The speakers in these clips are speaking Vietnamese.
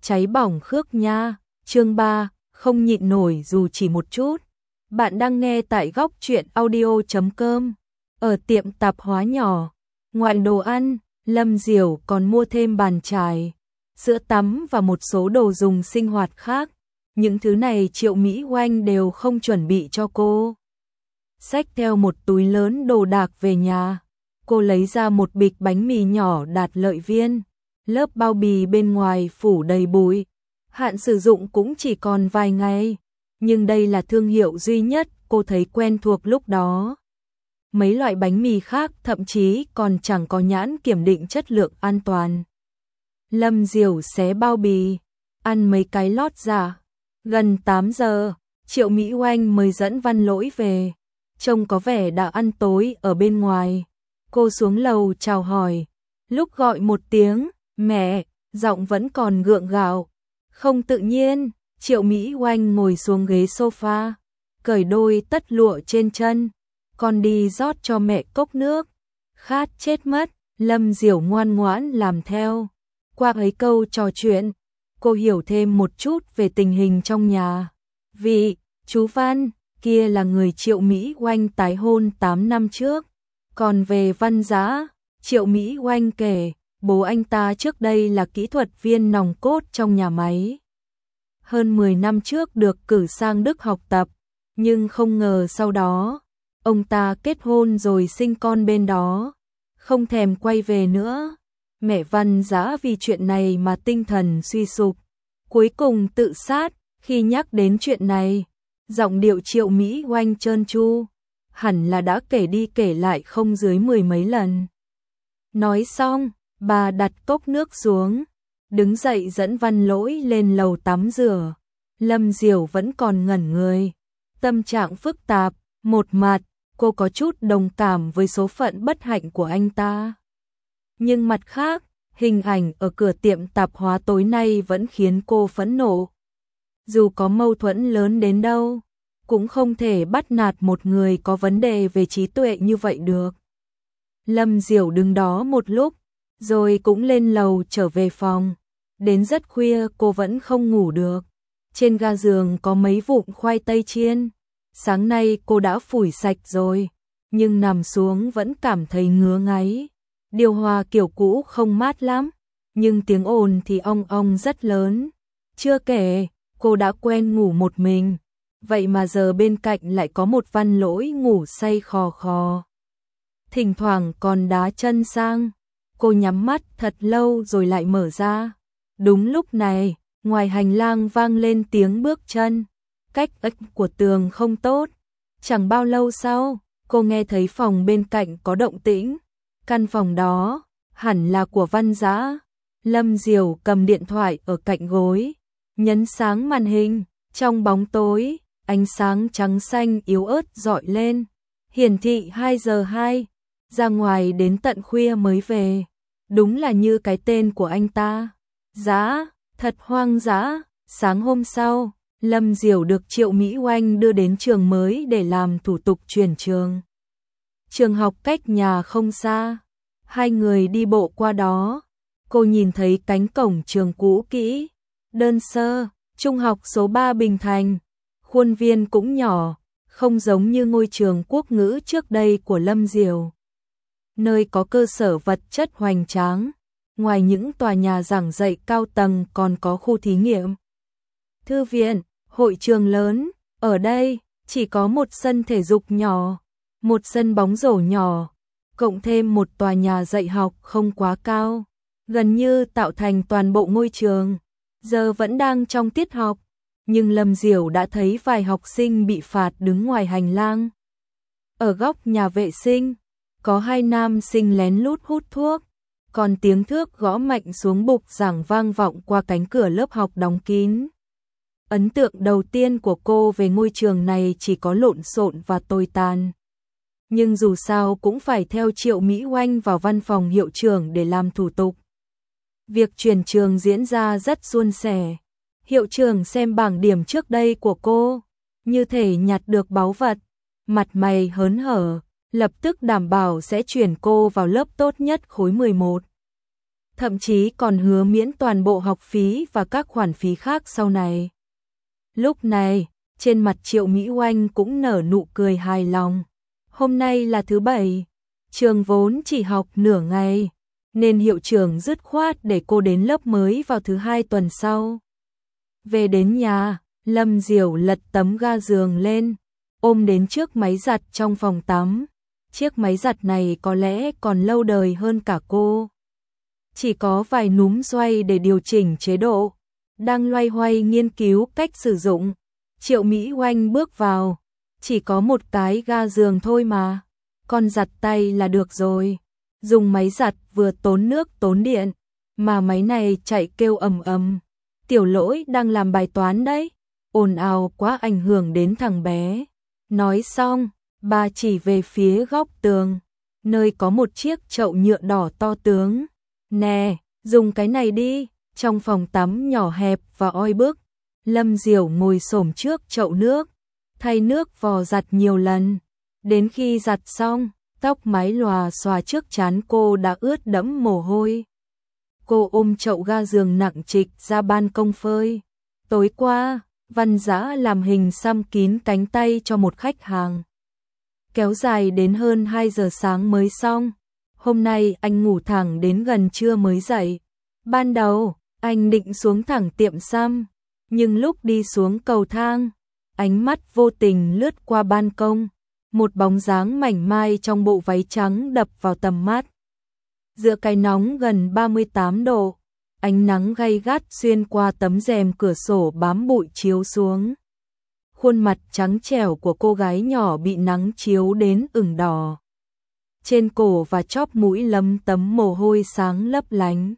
cháy bỏng Khước Nha, chương 3, không nhịn nổi dù chỉ một chút. Bạn đang nghe tại góc truyện audio.com. Ở tiệm tạp hóa nhỏ, ngoài đồ ăn, Lâm Diểu còn mua thêm bàn chải, sữa tắm và một số đồ dùng sinh hoạt khác. Những thứ này Triệu Mỹ Oanh đều không chuẩn bị cho cô. Xách theo một túi lớn đồ đạc về nhà, cô lấy ra một bịch bánh mì nhỏ Đạt Lợi Viên. Lớp bao bì bên ngoài phủ đầy bụi, hạn sử dụng cũng chỉ còn vài ngày, nhưng đây là thương hiệu duy nhất cô thấy quen thuộc lúc đó. Mấy loại bánh mì khác thậm chí còn chẳng có nhãn kiểm định chất lượng an toàn. Lâm Diểu xé bao bì, ăn mấy cái lót giả. Gần 8 giờ, Triệu Mỹ Oanh mới dẫn Văn Lỗi về, trông có vẻ đã ăn tối ở bên ngoài. Cô xuống lầu chào hỏi, lúc gọi một tiếng mẹ, giọng vẫn còn gượng gạo, không tự nhiên. Triệu Mỹ Oanh ngồi xuống ghế sofa, cởi đôi tất lụa trên chân, con đi rót cho mẹ cốc nước. Khát chết mất. Lâm Diểu ngoan ngoãn làm theo. Qua ấy câu trò chuyện, cô hiểu thêm một chút về tình hình trong nhà. Vì chú Văn kia là người Triệu Mỹ Oanh tái hôn 8 năm trước. Còn về Văn Dã, Triệu Mỹ Oanh kể, bố anh ta trước đây là kỹ thuật viên nòng cốt trong nhà máy. Hơn 10 năm trước được cử sang Đức học tập, nhưng không ngờ sau đó, ông ta kết hôn rồi sinh con bên đó, không thèm quay về nữa. Mẹ Văn Dã vì chuyện này mà tinh thần suy sụp, cuối cùng tự sát. Khi nhắc đến chuyện này, giọng điệu Triệu Mỹ Oanh trơn tru, hẳn là đã kể đi kể lại không dưới 10 mấy lần. Nói xong, bà đặt cốc nước xuống, đứng dậy dẫn Văn Lỗi lên lầu tắm rửa. Lâm Diểu vẫn còn ngẩn người, tâm trạng phức tạp. Một mặt, cô có chút đồng cảm với số phận bất hạnh của anh ta. Nhưng mặt khác, hình ảnh ở cửa tiệm tạp hóa tối nay vẫn khiến cô phẫn nộ. Dù có mâu thuẫn lớn đến đâu, cũng không thể bắt nạt một người có vấn đề về trí tuệ như vậy được. Lâm Diểu đứng đó một lúc, rồi cũng lên lầu trở về phòng. Đến rất khuya cô vẫn không ngủ được. Trên ga giường có mấy vụn khoai tây chiên. Sáng nay cô đã phủi sạch rồi, nhưng nằm xuống vẫn cảm thấy ngứa ngáy. Điều hòa kiểu cũ không mát lắm, nhưng tiếng ồn thì ong ong rất lớn. Chưa kể, cô đã quen ngủ một mình, vậy mà giờ bên cạnh lại có một Văn Lỗi ngủ say khò khò. Thỉnh thoảng còn đá chân sang. Cô nhắm mắt thật lâu rồi lại mở ra. Đúng lúc này, ngoài hành lang vang lên tiếng bước chân. Cách ếch của tường không tốt. Chẳng bao lâu sau, cô nghe thấy phòng bên cạnh có động tĩnh. Căn phòng đó hẳn là của Văn Dã. Lâm Diểu cầm điện thoại ở cạnh gối, nhấn sáng màn hình. Trong bóng tối, ánh sáng trắng xanh yếu ớt rọi lên, hiển thị 2 giờ 2. Ra ngoài đến tận khuya mới về. Đúng là như cái tên của anh ta. Dã, thật hoang dã. Sáng hôm sau, Lâm Diểu được Triệu Mỹ Oanh đưa đến trường mới để làm thủ tục chuyển trường. Trường học cách nhà không xa, hai người đi bộ qua đó. Cô nhìn thấy cánh cổng trường cũ kỹ, đơn sơ, trung học số 3 Bình Thành. Khuôn viên cũng nhỏ, không giống như ngôi trường quốc ngữ trước đây của Lâm Diểu, nơi có cơ sở vật chất hoành tráng. Ngoài những tòa nhà giảng dạy cao tầng còn có khu thí nghiệm, thư viện, hội trường lớn. Ở đây chỉ có một sân thể dục nhỏ, một sân bóng rổ nhỏ, cộng thêm một tòa nhà dạy học không quá cao, gần như tạo thành toàn bộ ngôi trường. Giờ vẫn đang trong tiết học, nhưng Lâm Diểu đã thấy vài học sinh bị phạt đứng ngoài hành lang. Ở góc nhà vệ sinh, có 2 nam sinh lén lút hút thuốc, còn tiếng thước gõ mạnh xuống bục giảng vang vọng qua cánh cửa lớp học đóng kín. Ấn tượng đầu tiên của cô về ngôi trường này chỉ có lộn xộn và tồi tàn. Nhưng dù sao cũng phải theo Triệu Mỹ Oanh vào văn phòng hiệu trưởng để làm thủ tục. Việc chuyển trường diễn ra rất suôn sẻ. Hiệu trưởng xem bảng điểm trước đây của cô, như thể nhặt được báu vật, mặt mày hớn hở, lập tức đảm bảo sẽ chuyển cô vào lớp tốt nhất khối 11. thậm chí còn hứa miễn toàn bộ học phí và các khoản phí khác sau này. Lúc này, trên mặt Triệu Mỹ Oanh cũng nở nụ cười hài lòng. Hôm nay là thứ Bảy, trường vốn chỉ học nửa ngày, nên hiệu trưởng dứt khoát để cô đến lớp mới vào thứ Hai tuần sau. Về đến nhà, Lâm Diểu lật tấm ga giường lên, ôm đến trước máy giặt trong phòng tắm. Chiếc máy giặt này có lẽ còn lâu đời hơn cả cô. Chỉ có vài núm xoay để điều chỉnh chế độ. Đang loay hoay nghiên cứu cách sử dụng, Triệu Mỹ Oanh bước vào. Chỉ có một cái ga giường thôi mà, con giặt tay là được rồi. Dùng máy giặt vừa tốn nước tốn điện, mà máy này chạy kêu ầm ầm. Tiểu Lỗi đang làm bài toán đấy, ồn ào quá ảnh hưởng đến thằng bé. Nói xong, bà chỉ về phía góc tường, nơi có một chiếc chậu nhựa đỏ to tướng. Nè, dùng cái này đi. Trong phòng tắm nhỏ hẹp và oi bức, Lâm Diểu ngồi xổm trước chậu nước, thay nước vò giặt nhiều lần. Đến khi giặt xong, tóc mái lòa xòa trước trán cô đã ướt đẫm mồ hôi. Cô ôm chậu ga giường nặng trịch ra ban công phơi. Tối qua, Văn Dã làm hình xăm kín cánh tay cho một khách hàng. Kéo dài đến hơn 2 giờ sáng mới xong. Hôm nay anh ngủ thẳng đến gần trưa mới dậy. Ban đầu, anh định xuống thẳng tiệm xăm, nhưng lúc đi xuống cầu thang, ánh mắt vô tình lướt qua ban công, một bóng dáng mảnh mai trong bộ váy trắng đập vào tầm mắt. Giữa cái nóng gần 38 độ, ánh nắng gay gắt xuyên qua tấm rèm cửa sổ bám bụi chiếu xuống. Khuôn mặt trắng trẻo của cô gái nhỏ bị nắng chiếu đến ửng đỏ. Trên cổ và chóp mũi lấm tấm mồ hôi sáng lấp lánh.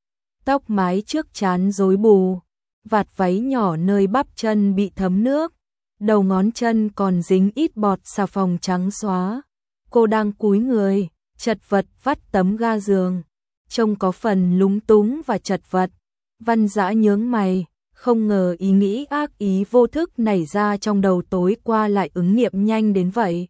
Tóc mái trước trán rối bù, vạt váy nhỏ nơi bắp chân bị thấm nước, đầu ngón chân còn dính ít bọt xà phòng trắng xóa. Cô đang cúi người, chật vật vắt tấm ga giường, trông có phần lúng túng và chật vật. Văn Dã nhướng mày, không ngờ ý nghĩ ác ý vô thức nảy ra trong đầu tối qua lại ứng nghiệm nhanh đến vậy.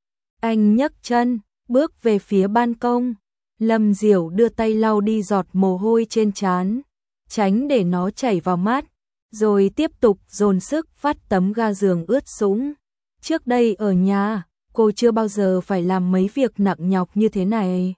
Anh nhấc chân, bước về phía ban công. Lâm Diểu đưa tay lau đi giọt mồ hôi trên trán, tránh để nó chảy vào mắt, rồi tiếp tục dồn sức vắt tấm ga giường ướt sũng. Trước đây ở nhà, cô chưa bao giờ phải làm mấy việc nặng nhọc như thế này.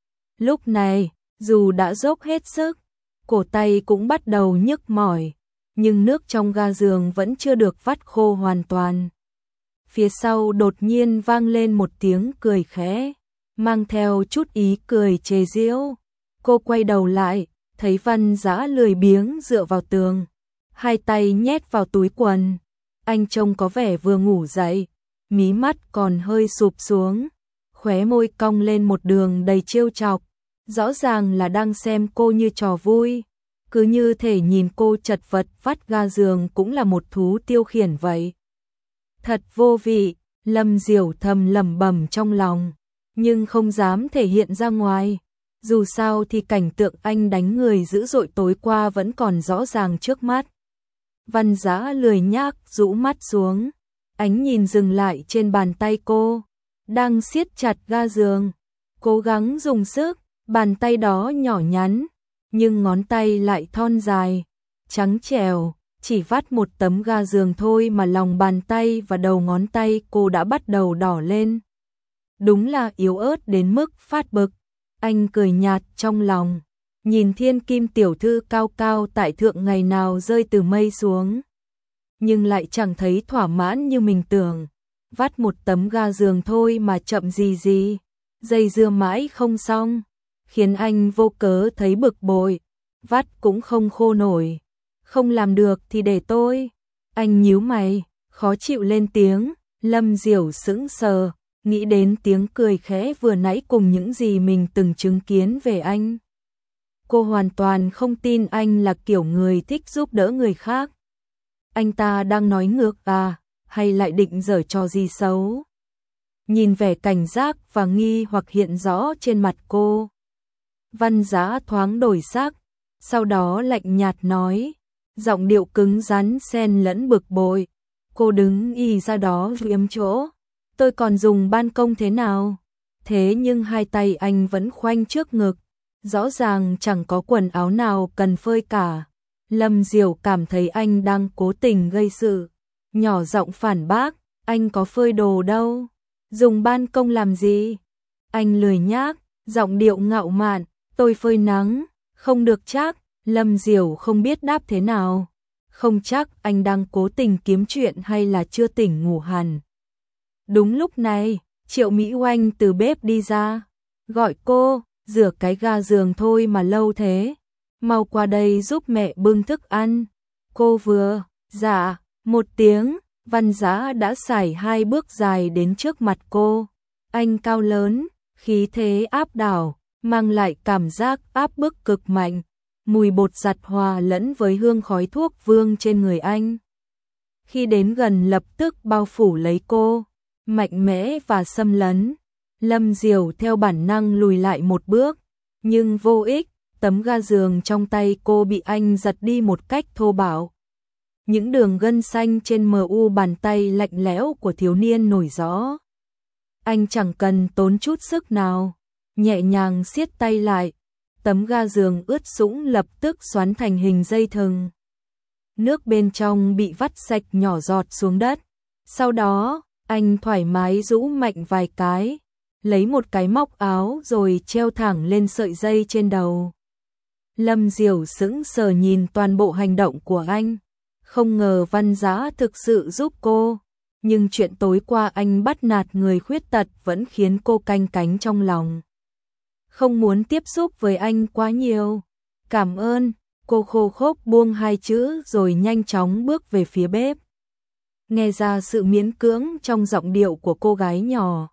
Lúc này, dù đã dốc hết sức, cổ tay cũng bắt đầu nhức mỏi, nhưng nước trong ga giường vẫn chưa được vắt khô hoàn toàn. Phía sau đột nhiên vang lên một tiếng cười khẽ, mang theo chút ý cười chế giễu. Cô quay đầu lại, thấy Văn Dã lười biếng dựa vào tường, hai tay nhét vào túi quần. Anh trông có vẻ vừa ngủ dậy, mí mắt còn hơi sụp xuống, khóe môi cong lên một đường đầy trêu chọc, rõ ràng là đang xem cô như trò vui, cứ như thể nhìn cô chật vật vắt ga giường cũng là một thú tiêu khiển vậy. Thật vô vị, Lâm Diểu thầm lẩm bẩm trong lòng, nhưng không dám thể hiện ra ngoài. Dù sao thì cảnh tượng anh đánh người dữ dội tối qua vẫn còn rõ ràng trước mắt. Văn Dã lười nhác rũ mắt xuống, ánh nhìn dừng lại trên bàn tay cô, đang siết chặt ga giường, cố gắng dùng sức, bàn tay đó nhỏ nhắn, nhưng ngón tay lại thon dài, trắng trẻo, chỉ vắt một tấm ga giường thôi mà lòng bàn tay và đầu ngón tay cô đã bắt đầu đỏ lên. Đúng là yếu ớt đến mức phát bực. Anh cười nhạt trong lòng, nhìn thiên kim tiểu thư cao cao tại thượng ngày nào rơi từ mây xuống. Nhưng lại chẳng thấy thỏa mãn như mình tưởng. Vắt một tấm ga giường thôi mà chậm gì, dây dưa mãi không xong, khiến anh vô cớ thấy bực bội. Vắt cũng không khô nổi, không làm được thì để tôi. Anh nhíu mày, khó chịu lên tiếng. Lâm Diểu sững sờ, nghĩ đến tiếng cười khẽ vừa nãy cùng những gì mình từng chứng kiến về anh. Cô hoàn toàn không tin anh là kiểu người thích giúp đỡ người khác. Anh ta đang nói ngược à, hay lại định giở trò gì xấu? Nhìn vẻ cảnh giác và nghi hoặc hiện rõ trên mặt cô, Văn Dã thoáng đổi sắc, sau đó lạnh nhạt nói, giọng điệu cứng rắn xen lẫn bực bội. Cô đứng y ra đó yếm chỗ. Tôi còn dùng ban công thế nào? Thế nhưng hai tay anh vẫn khoanh trước ngực, rõ ràng chẳng có quần áo nào cần phơi cả. Lâm Diểu cảm thấy anh đang cố tình gây sự, nhỏ giọng phản bác, anh có phơi đồ đâu, dùng ban công làm gì? Anh lười nhác, giọng điệu ngạo mạn, tôi phơi nắng, không được chắc. Lâm Diểu không biết đáp thế nào, không chắc anh đang cố tình kiếm chuyện hay là chưa tỉnh ngủ hẳn. Đúng lúc này, Triệu Mỹ Oanh từ bếp đi ra, gọi cô, rửa cái ga giường thôi mà lâu thế, mau qua đây giúp mẹ bưng thức ăn. Cô vừa, dạ, một tiếng, Văn Giá đã sải 2 bước dài đến trước mặt cô. Anh cao lớn, khí thế áp đảo, mang lại cảm giác áp bức cực mạnh. Mùi bột giặt hòa lẫn với hương khói thuốc vương trên người anh. Khi đến gần lập tức bao phủ lấy cô, mạnh mẽ và xâm lấn. Lâm Diểu theo bản năng lùi lại một bước, nhưng vô ích, tấm ga giường trong tay cô bị anh giật đi một cách thô bạo. Những đường gân xanh trên mu bàn tay lạnh lẽo của thiếu niên nổi rõ. Anh chẳng cần tốn chút sức nào, nhẹ nhàng siết tay lại. Tấm ga giường ướt sũng lập tức xoắn thành hình dây thừng. Nước bên trong bị vắt sạch nhỏ giọt xuống đất. Sau đó, anh thoải mái rũ mạnh vài cái, lấy một cái móc áo rồi treo thẳng lên sợi dây trên đầu. Lâm Diểu sững sờ nhìn toàn bộ hành động của anh, không ngờ Văn Giá thực sự giúp cô, nhưng chuyện tối qua anh bắt nạt người khuyết tật vẫn khiến cô canh cánh trong lòng. Không muốn tiếp xúc với anh quá nhiều. Cảm ơn, cô khô khốc buông 2 chữ rồi nhanh chóng bước về phía bếp. Nghe ra sự miễn cưỡng trong giọng điệu của cô gái nhỏ.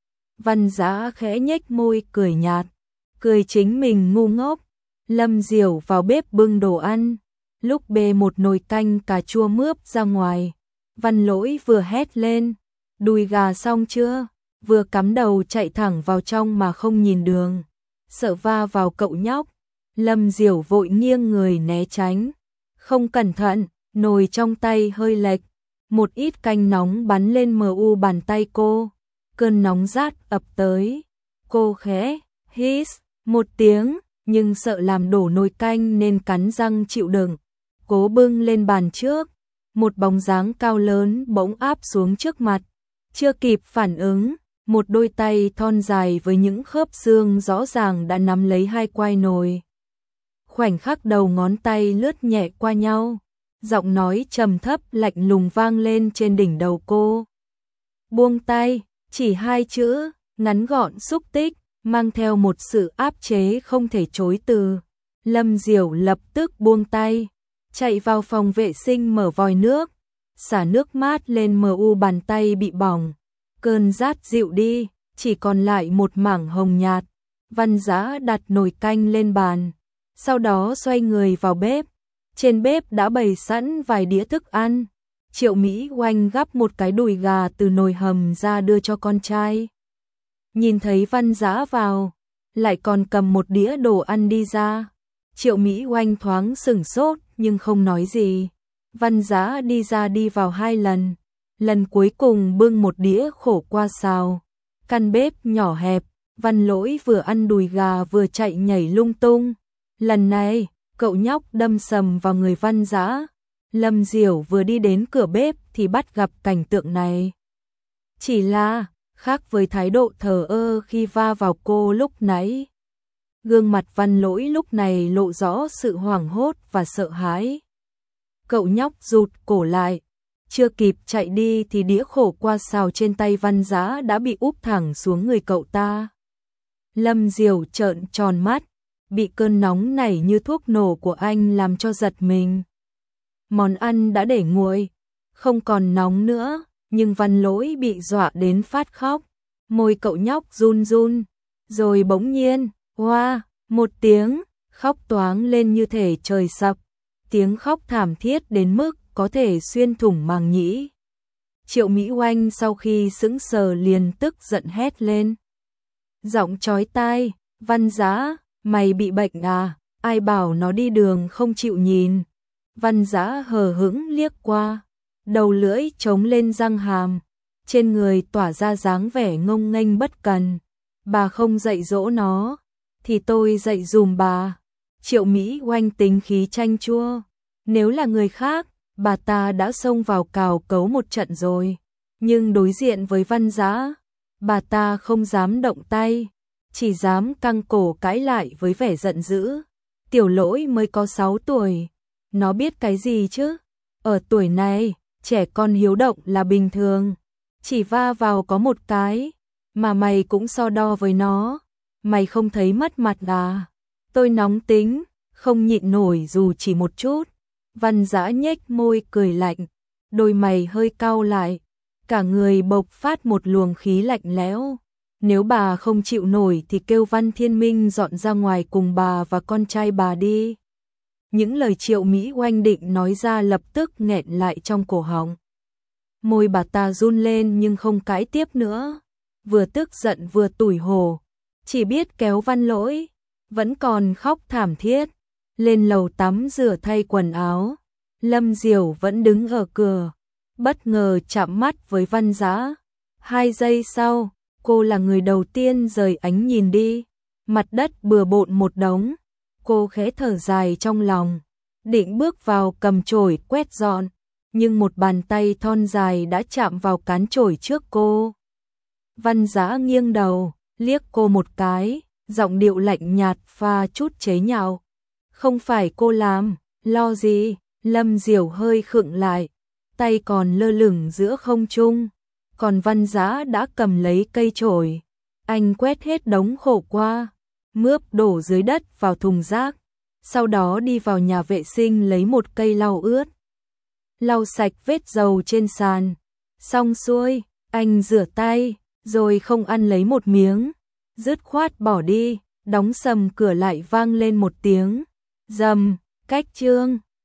Văn Giá khẽ nhếch môi cười nhạt, cười chính mình ngu ngốc. Lâm Diểu vào bếp bưng đồ ăn, lúc bê một nồi canh cà chua mướp ra ngoài. Văn Lỗi vừa hét lên, đùi gà xong chưa? Vừa cắm đầu chạy thẳng vào trong mà không nhìn đường, sợ va vào cậu nhóc. Lâm Diểu vội nghiêng người né tránh, không cẩn thận, nồi trong tay hơi lệch, một ít canh nóng bắn lên mu bàn tay cô, cơn nóng rát ập tới. Cô khẽ hít một tiếng, nhưng sợ làm đổ nồi canh nên cắn răng chịu đựng, cố bưng lên bàn trước. Một bóng dáng cao lớn bỗng áp xuống trước mặt, chưa kịp phản ứng, một đôi tay thon dài với những khớp xương rõ ràng đã nắm lấy 2 quai nồi. Khoảnh khắc đầu ngón tay lướt nhẹ qua nhau, giọng nói trầm thấp lạnh lùng vang lên trên đỉnh đầu cô. Buông tay, chỉ 2 chữ, ngắn gọn xúc tích, mang theo một sự áp chế không thể chối từ. Lâm Diểu lập tức buông tay, chạy vào phòng vệ sinh mở vòi nước, xả nước mát lên mu bàn tay bị bỏng. Cơn rát dịu đi, chỉ còn lại một mảng hồng nhạt. Văn Giá đặt nồi canh lên bàn, sau đó xoay người vào bếp. Trên bếp đã bày sẵn vài đĩa thức ăn. Triệu Mỹ Oanh gắp một cái đùi gà từ nồi hầm ra đưa cho con trai. Nhìn thấy Văn Giá vào, lại còn cầm một đĩa đồ ăn đi ra. Triệu Mỹ Oanh thoáng sửng sốt nhưng không nói gì. Văn Giá đi ra đi vào 2 lần. Lần cuối cùng bưng một đĩa khổ qua xào. Căn bếp nhỏ hẹp, Văn Lỗi vừa ăn đùi gà vừa chạy nhảy lung tung. Lần này, cậu nhóc đâm sầm vào người Văn Giá. Lâm Diểu vừa đi đến cửa bếp thì bắt gặp cảnh tượng này. Chỉ là, khác với thái độ thờ ơ khi va vào cô lúc nãy. Gương mặt Văn Lỗi lúc này lộ rõ sự hoảng hốt và sợ hãi. Cậu nhóc rụt cổ lại, chưa kịp chạy đi thì đĩa khổ qua xào trên tay Văn Giá đã bị úp thẳng xuống người cậu ta. Lâm Diểu trợn tròn mắt, bị cơn nóng nảy như thuốc nổ của anh làm cho giật mình. Món ăn đã để nguội, không còn nóng nữa, nhưng Văn Lỗi bị dọa đến phát khóc. Môi cậu nhóc run run, rồi bỗng nhiên, hoa, một tiếng, khóc toáng lên như thể trời sập. Tiếng khóc thảm thiết đến mức có thể xuyên thủng màng nhĩ. Triệu Mỹ Oanh sau khi sững sờ liền tức giận hét lên. Giọng chói tai, Văn Giá, mày bị bệnh à, ai bảo nó đi đường không chịu nhìn. Văn Giá hờ hững liếc qua, đầu lưỡi trống lên răng hàm, trên người tỏa ra dáng vẻ ngông nghênh bất cần. Bà không dạy dỗ nó, thì tôi dạy dùm bà. Triệu Mỹ Oanh tính khí chanh chua. Nếu là người khác, bà ta đã xông vào cào cấu một trận rồi. Nhưng đối diện với Văn Dã, bà ta không dám động tay, chỉ dám căng cổ cãi lại với vẻ giận dữ. Tiểu Lỗi mới có 6 tuổi, nó biết cái gì chứ? Ở tuổi này, trẻ con hiếu động là bình thường. Chỉ va vào có một cái, mà mày cũng so đo với nó. Mày không thấy mất mặt à? Tôi nóng tính, không nhịn nổi dù chỉ một chút. Văn Dã nhếch môi cười lạnh, đôi mày hơi cau lại, cả người bộc phát một luồng khí lạnh lẽo. Nếu bà không chịu nổi thì kêu Văn Thiên Minh dọn ra ngoài cùng bà và con trai bà đi. Những lời Triệu Mỹ Oanh định nói ra lập tức nghẹn lại trong cổ họng. Môi bà ta run lên nhưng không cãi tiếp nữa, vừa tức giận vừa tủi hổ, chỉ biết kéo Văn Lỗi, vẫn còn khóc thảm thiết, lên lầu tắm rửa thay quần áo. Lâm Diểu vẫn đứng ở cửa, bất ngờ chạm mắt với Văn Dã. 2 giây sau, cô là người đầu tiên rời ánh nhìn đi, mặt đất bừa bộn một đống. Cô khẽ thở dài trong lòng, định bước vào cầm chổi quét dọn, nhưng một bàn tay thon dài đã chạm vào cán chổi trước cô. Văn Dã nghiêng đầu, liếc cô một cái, giọng điệu lạnh nhạt pha chút chế nhạo. Không phải cô làm, lo gì? Lâm Diểu hơi khựng lại, tay còn lơ lửng giữa không trung, còn Văn Dã đã cầm lấy cây chổi. Anh quét hết đống khổ qua, mướp đổ dưới đất vào thùng rác, sau đó đi vào nhà vệ sinh lấy một cây lau ướt, lau sạch vết dầu trên sàn. Xong xuôi, anh rửa tay, rồi không ăn lấy một miếng, dứt khoát bỏ đi, đóng sầm cửa lại vang lên một tiếng rầm. Cách chương